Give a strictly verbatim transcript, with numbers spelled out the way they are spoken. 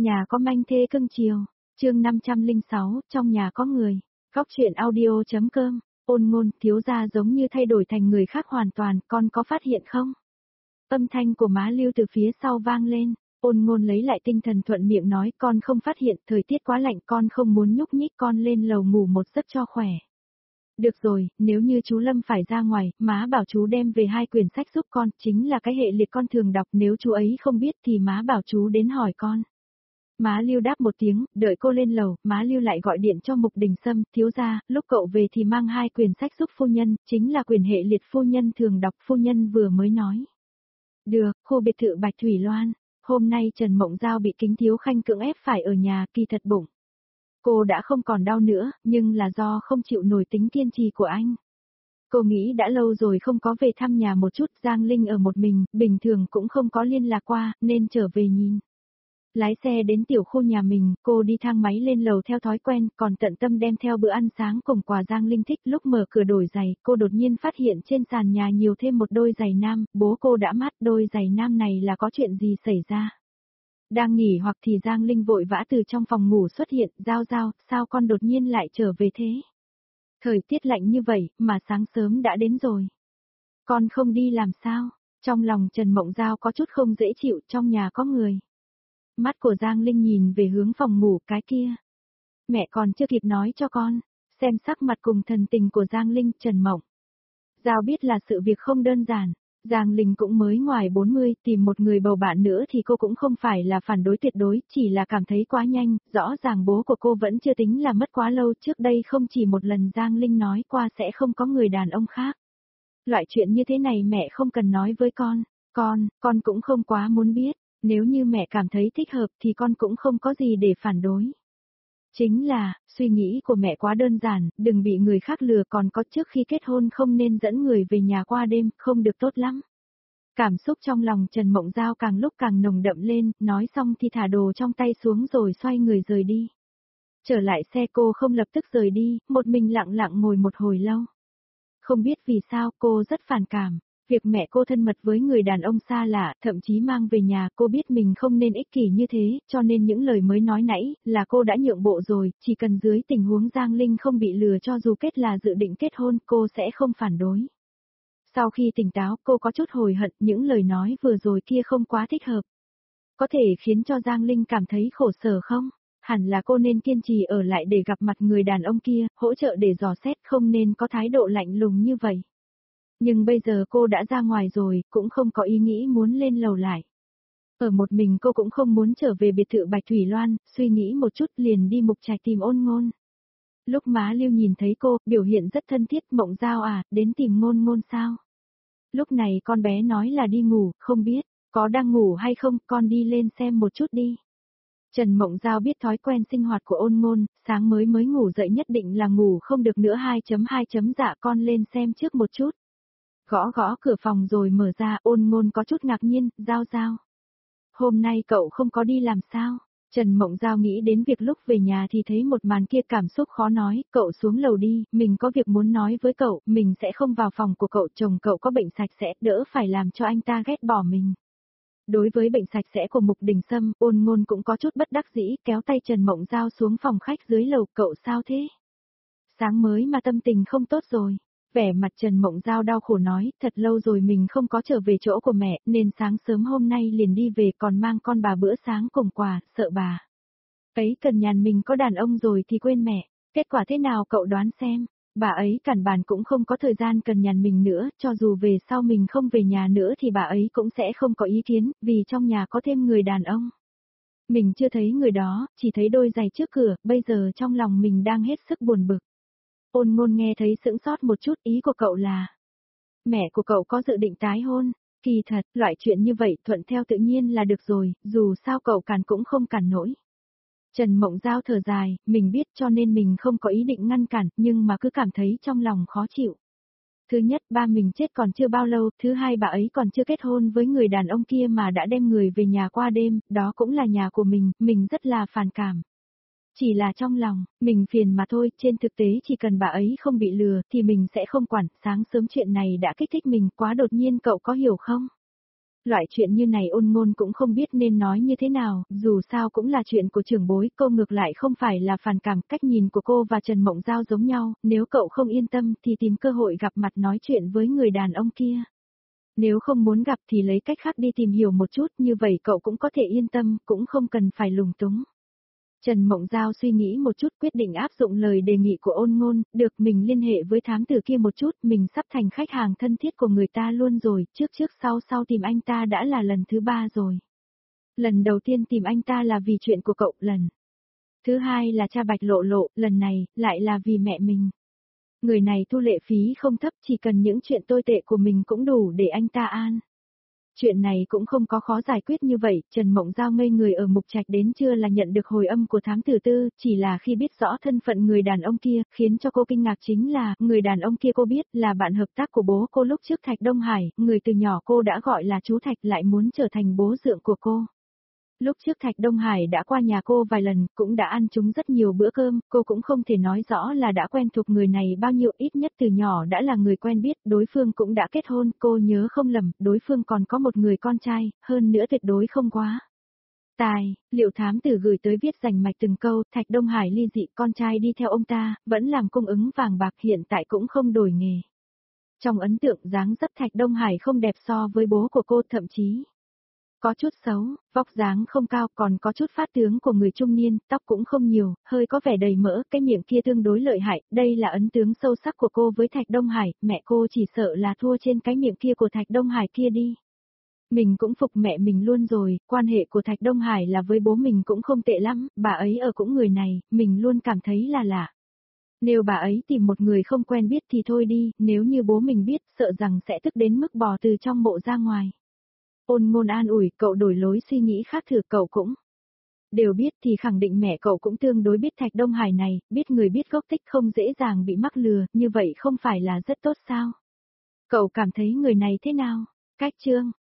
Nhà có manh thê cưng chiều, chương năm trăm lẻ sáu, trong nhà có người. Góc truyện audio.com, Ôn Ngôn, thiếu gia giống như thay đổi thành người khác hoàn toàn, con có phát hiện không? Âm thanh của má Lưu từ phía sau vang lên, Ôn Ngôn lấy lại tinh thần thuận miệng nói, con không phát hiện, thời tiết quá lạnh, con không muốn nhúc nhích, con lên lầu ngủ một giấc cho khỏe. Được rồi, nếu như chú Lâm phải ra ngoài, má bảo chú đem về hai quyển sách giúp con, chính là cái hệ liệt con thường đọc, nếu chú ấy không biết thì má bảo chú đến hỏi con. Má Lưu đáp một tiếng, đợi cô lên lầu, má Lưu lại gọi điện cho Mục Đình Sâm, thiếu gia, lúc cậu về thì mang hai quyển sách giúp phu nhân, chính là quyển hệ liệt phu nhân thường đọc, phu nhân vừa mới nói. Được, khu biệt thự Bạch Thủy Loan, hôm nay Trần Mộng Giao bị Kính Thiếu Khanh cưỡng ép phải ở nhà, kỳ thật bụng. Cô đã không còn đau nữa, nhưng là do không chịu nổi tính kiên trì của anh. Cô nghĩ đã lâu rồi không có về thăm nhà một chút, Giang Linh ở một mình, bình thường cũng không có liên lạc qua, nên trở về nhìn. Lái xe đến tiểu khu nhà mình, cô đi thang máy lên lầu theo thói quen, còn tận tâm đem theo bữa ăn sáng cùng quà Giang Linh thích. Lúc mở cửa đổi giày, cô đột nhiên phát hiện trên sàn nhà nhiều thêm một đôi giày nam, bố cô đã mát, đôi giày nam này là có chuyện gì xảy ra. Đang nghỉ hoặc thì Giang Linh vội vã từ trong phòng ngủ xuất hiện, Giao Giao, sao con đột nhiên lại trở về thế? Thời tiết lạnh như vậy, mà sáng sớm đã đến rồi. Con không đi làm sao? Trong lòng Trần Mộng Giao có chút không dễ chịu, trong nhà có người. Mắt của Giang Linh nhìn về hướng phòng ngủ cái kia. Mẹ còn chưa kịp nói cho con, xem sắc mặt cùng thần tình của Giang Linh, Trần Mộng Giao biết là sự việc không đơn giản. Giang Linh cũng mới ngoài bốn mươi, tìm một người bầu bạn nữa thì cô cũng không phải là phản đối tuyệt đối, chỉ là cảm thấy quá nhanh, rõ ràng bố của cô vẫn chưa tính là mất quá lâu, trước đây không chỉ một lần Giang Linh nói qua sẽ không có người đàn ông khác. Loại chuyện như thế này mẹ không cần nói với con, con, con cũng không quá muốn biết, nếu như mẹ cảm thấy thích hợp thì con cũng không có gì để phản đối. Chính là, suy nghĩ của mẹ quá đơn giản, đừng bị người khác lừa, còn có trước khi kết hôn không nên dẫn người về nhà qua đêm, không được tốt lắm. Cảm xúc trong lòng Trần Mộng Giao càng lúc càng nồng đậm lên, nói xong thì thả đồ trong tay xuống rồi xoay người rời đi. Trở lại xe cô không lập tức rời đi, một mình lặng lặng ngồi một hồi lâu. Không biết vì sao cô rất phản cảm. Việc mẹ cô thân mật với người đàn ông xa lạ, thậm chí mang về nhà, cô biết mình không nên ích kỷ như thế, cho nên những lời mới nói nãy, là cô đã nhượng bộ rồi, chỉ cần dưới tình huống Giang Linh không bị lừa cho dù kết là dự định kết hôn, cô sẽ không phản đối. Sau khi tỉnh táo, cô có chút hối hận, những lời nói vừa rồi kia không quá thích hợp. Có thể khiến cho Giang Linh cảm thấy khổ sở không? Hẳn là cô nên kiên trì ở lại để gặp mặt người đàn ông kia, hỗ trợ để dò xét, không nên có thái độ lạnh lùng như vậy. Nhưng bây giờ cô đã ra ngoài rồi, cũng không có ý nghĩ muốn lên lầu lại. Ở một mình cô cũng không muốn trở về biệt thự Bạch Thủy Loan, suy nghĩ một chút liền đi Mục Trạch tìm Ôn Ngôn. Lúc má Lưu nhìn thấy cô, biểu hiện rất thân thiết, Mộng Giao à, đến tìm Ngôn Ngôn sao? Lúc này con bé nói là đi ngủ, không biết, có đang ngủ hay không, con đi lên xem một chút đi. Trần Mộng Giao biết thói quen sinh hoạt của Ôn Ngôn, sáng mới mới ngủ dậy nhất định là ngủ không được nữa hai chấm hai chấm dạ con lên xem trước một chút. Gõ gõ cửa phòng rồi mở ra, Ôn Ngôn có chút ngạc nhiên, Giao Giao. Hôm nay cậu không có đi làm sao? Trần Mộng Giao nghĩ đến việc lúc về nhà thì thấy một màn kia cảm xúc khó nói, cậu xuống lầu đi, mình có việc muốn nói với cậu, mình sẽ không vào phòng của cậu, chồng cậu có bệnh sạch sẽ, đỡ phải làm cho anh ta ghét bỏ mình. Đối với bệnh sạch sẽ của Mục Đình Sâm, Ôn Ngôn cũng có chút bất đắc dĩ, kéo tay Trần Mộng Giao xuống phòng khách dưới lầu, cậu sao thế? Sáng mới mà tâm tình không tốt rồi. Vẻ mặt Trần Mộng Giao đau khổ nói, thật lâu rồi mình không có trở về chỗ của mẹ, nên sáng sớm hôm nay liền đi về còn mang con bà bữa sáng cùng quà, sợ bà ấy cần nhàn mình có đàn ông rồi thì quên mẹ, kết quả thế nào cậu đoán xem, bà ấy cản bàn cũng không có thời gian cần nhàn mình nữa, cho dù về sau mình không về nhà nữa thì bà ấy cũng sẽ không có ý kiến, vì trong nhà có thêm người đàn ông. Mình chưa thấy người đó, chỉ thấy đôi giày trước cửa, bây giờ trong lòng mình đang hết sức buồn bực. Ôn Ngôn nghe thấy sững sốt một chút, ý của cậu là mẹ của cậu có dự định tái hôn, kỳ thật, loại chuyện như vậy thuận theo tự nhiên là được rồi, dù sao cậu cản cũng không cản nổi. Trần Mộng Giao thở dài, mình biết cho nên mình không có ý định ngăn cản, nhưng mà cứ cảm thấy trong lòng khó chịu. Thứ nhất, ba mình chết còn chưa bao lâu, thứ hai bà ấy còn chưa kết hôn với người đàn ông kia mà đã đem người về nhà qua đêm, đó cũng là nhà của mình, mình rất là phản cảm. Chỉ là trong lòng, mình phiền mà thôi, trên thực tế chỉ cần bà ấy không bị lừa thì mình sẽ không quản, sáng sớm chuyện này đã kích thích mình quá đột nhiên cậu có hiểu không? Loại chuyện như này Ôn Ngôn cũng không biết nên nói như thế nào, dù sao cũng là chuyện của trưởng bối, cô ngược lại không phải là phản cảm, cách nhìn của cô và Trần Mộng Giao giống nhau, nếu cậu không yên tâm thì tìm cơ hội gặp mặt nói chuyện với người đàn ông kia. Nếu không muốn gặp thì lấy cách khác đi tìm hiểu một chút, như vậy cậu cũng có thể yên tâm, cũng không cần phải lùng túng. Trần Mộng Giao suy nghĩ một chút quyết định áp dụng lời đề nghị của Ôn Ngôn, được mình liên hệ với thám tử kia một chút, mình sắp thành khách hàng thân thiết của người ta luôn rồi, trước trước sau sau tìm anh ta đã là lần thứ ba rồi. Lần đầu tiên tìm anh ta là vì chuyện của cậu, lần thứ hai là cha Bạch Lộ Lộ, lần này, lại là vì mẹ mình. Người này thu lệ phí không thấp, chỉ cần những chuyện tồi tệ của mình cũng đủ để anh ta an. Chuyện này cũng không có khó giải quyết như vậy, Trần Mộng Giao ngây người ở Mục Trạch đến chưa là nhận được hồi âm của thám tử tư, chỉ là khi biết rõ thân phận người đàn ông kia, khiến cho cô kinh ngạc chính là, người đàn ông kia cô biết là bạn hợp tác của bố cô lúc trước Thạch Đông Hải, người từ nhỏ cô đã gọi là chú Thạch lại muốn trở thành bố dượng của cô. Lúc trước Thạch Đông Hải đã qua nhà cô vài lần, cũng đã ăn chúng rất nhiều bữa cơm, cô cũng không thể nói rõ là đã quen thuộc người này bao nhiêu, ít nhất từ nhỏ đã là người quen biết, đối phương cũng đã kết hôn, cô nhớ không lầm, đối phương còn có một người con trai, hơn nữa tuyệt đối không quá. Tài, liệu thám tử gửi tới viết rành mạch từng câu, Thạch Đông Hải ly dị, con trai đi theo ông ta, vẫn làm cung ứng vàng bạc, hiện tại cũng không đổi nghề. Trong ấn tượng dáng dấp Thạch Đông Hải không đẹp so với bố của cô, thậm chí có chút xấu, vóc dáng không cao, còn có chút phát tướng của người trung niên, tóc cũng không nhiều, hơi có vẻ đầy mỡ, cái miệng kia tương đối lợi hại, đây là ấn tướng sâu sắc của cô với Thạch Đông Hải, mẹ cô chỉ sợ là thua trên cái miệng kia của Thạch Đông Hải kia đi. Mình cũng phục mẹ mình luôn rồi, quan hệ của Thạch Đông Hải là với bố mình cũng không tệ lắm, bà ấy ở cũng người này, mình luôn cảm thấy là lạ. Nếu bà ấy tìm một người không quen biết thì thôi đi, nếu như bố mình biết, sợ rằng sẽ tức đến mức bò từ trong mộ ra ngoài. Ôn Ngôn an ủi, cậu đổi lối suy nghĩ khác thử, cậu cũng đều biết thì khẳng định mẹ cậu cũng tương đối biết Thạch Đông Hải này, biết người biết gốc tích không dễ dàng bị mắc lừa, như vậy không phải là rất tốt sao? Cậu cảm thấy người này thế nào? Cách chương